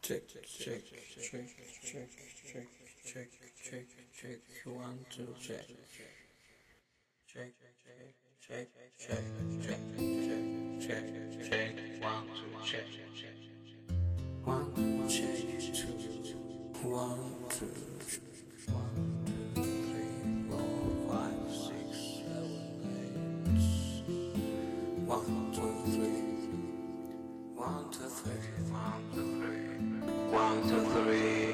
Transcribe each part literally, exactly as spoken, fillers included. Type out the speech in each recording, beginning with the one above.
Check, check, check, check, check, check, check, check, check. One, two, check. Check, check, check, check, check, check, check, check. One, two, check. One, check, two. One, two, one, two, three, four, five, six, seven, eight. One, two, three. One, two, three. One, two, three. One, two, three.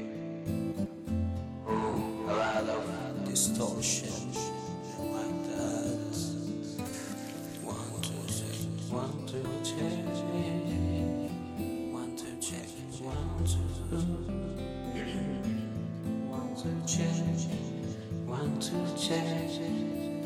Ooh, a lot of distortion like that. One, two, check. One, two, check. One, two, check. One, two. One, two, check. One, two, check.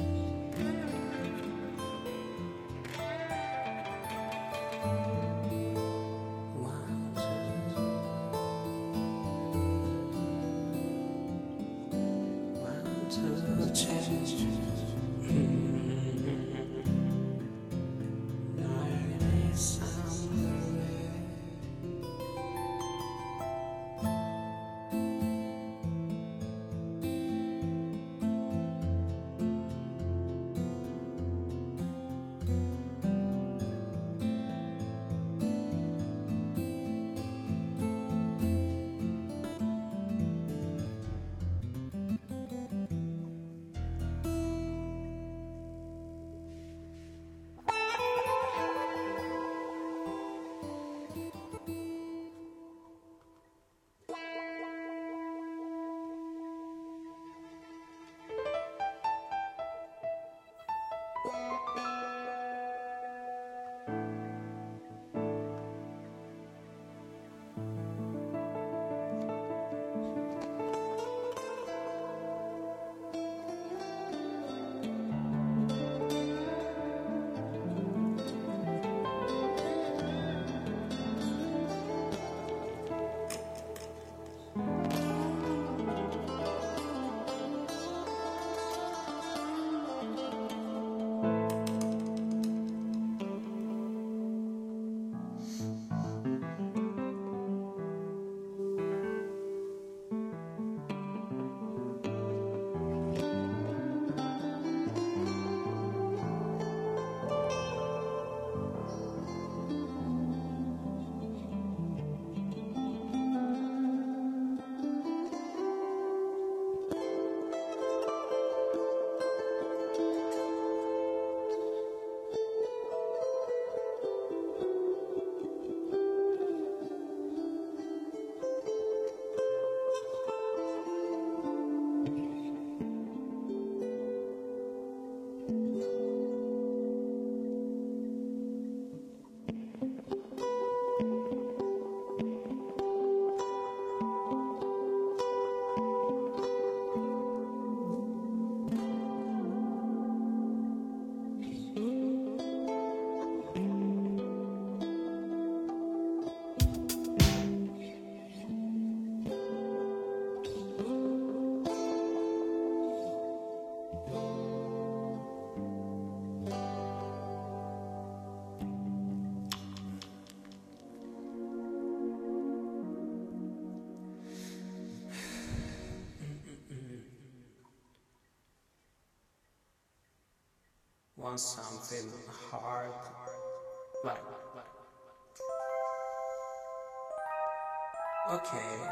Want something hard, like, okay.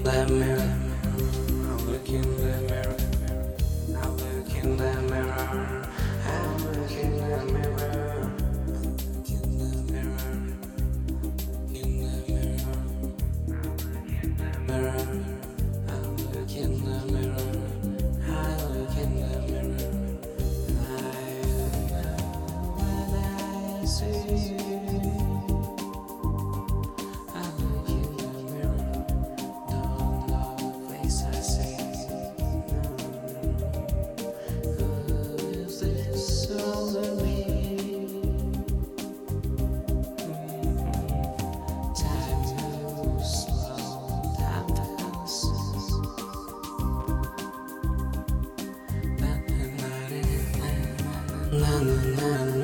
the mirror. I look in the mirror. I look in the mirror. I look in the mirror. In the mirror. In the mirror. Mirror. I look in the mirror. I look in the mirror. I know what I see. I look in the mirror. Don't know the face I see. Who is this over me? Time moves slow, time passes. Na na na na.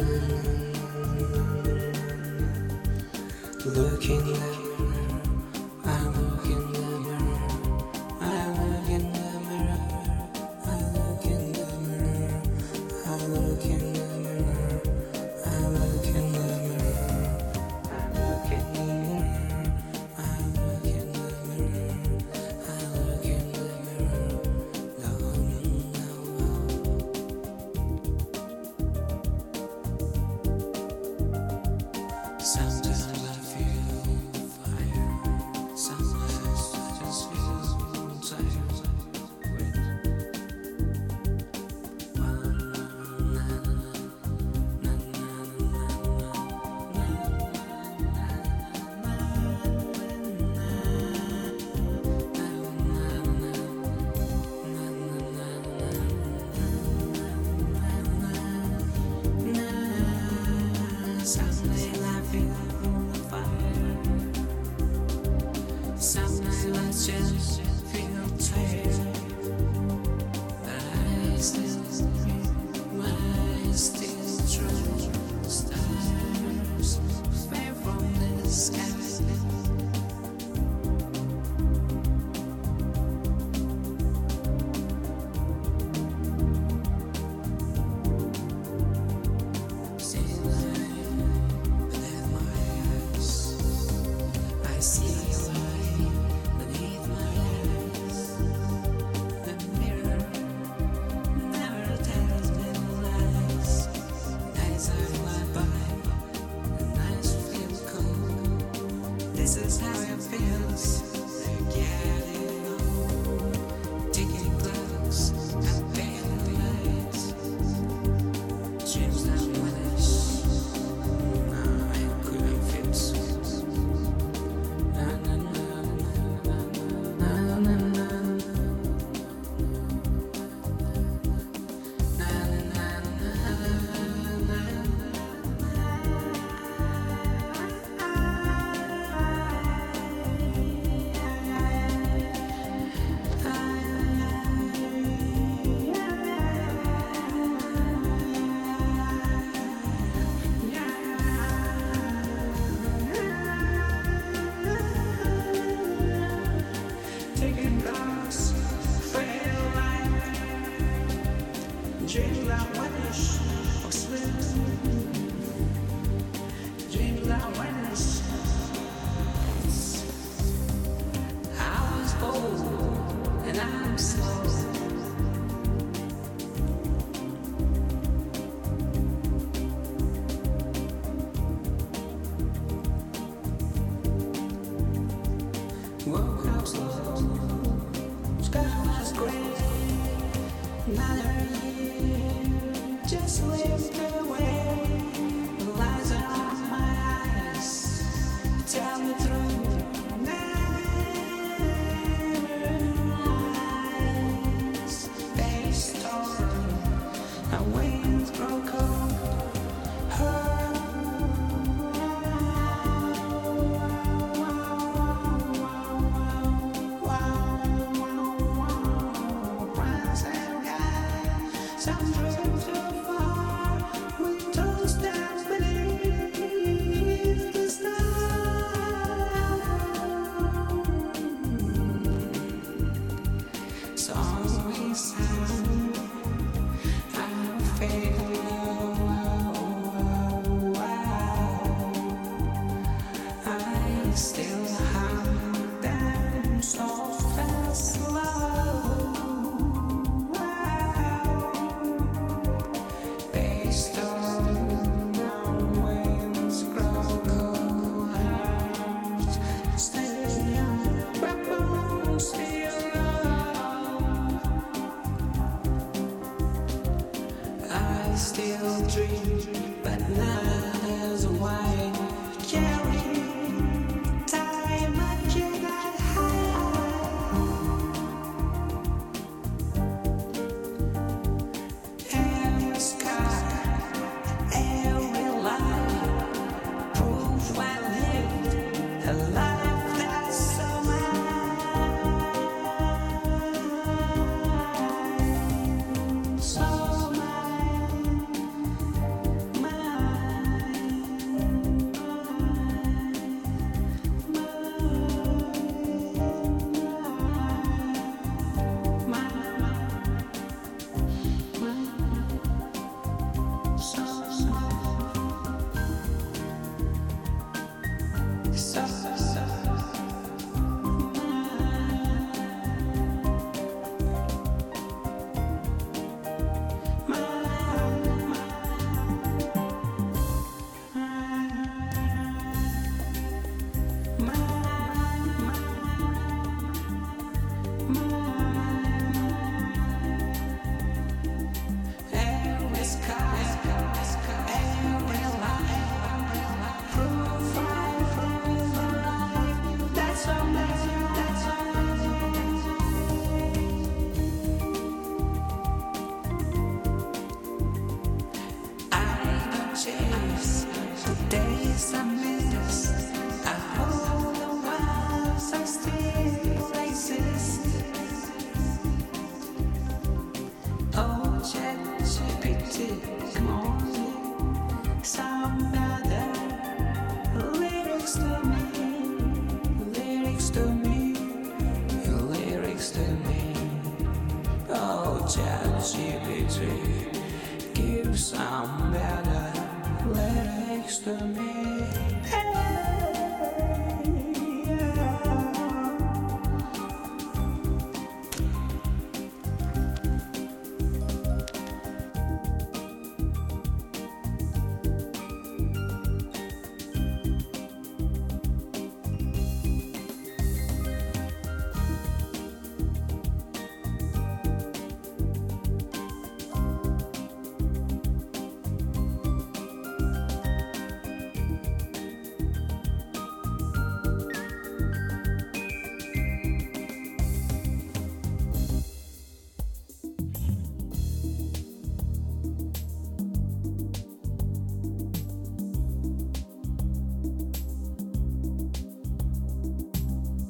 Look in the mirror. I look in the mirror. I look in the mirror. I look in the mirror. I look in the mirror. I look in the mirror. I look in the mirror. I look in the mirror. I look in the mirror. No, no, no. Sometimes I feel miss, I miss. I hope the ones I still exist. Oh, ChatGPT, come on, some other lyrics to me, lyrics to me, lyrics to me. Oh, ChatGPT, give some better lyrics to me.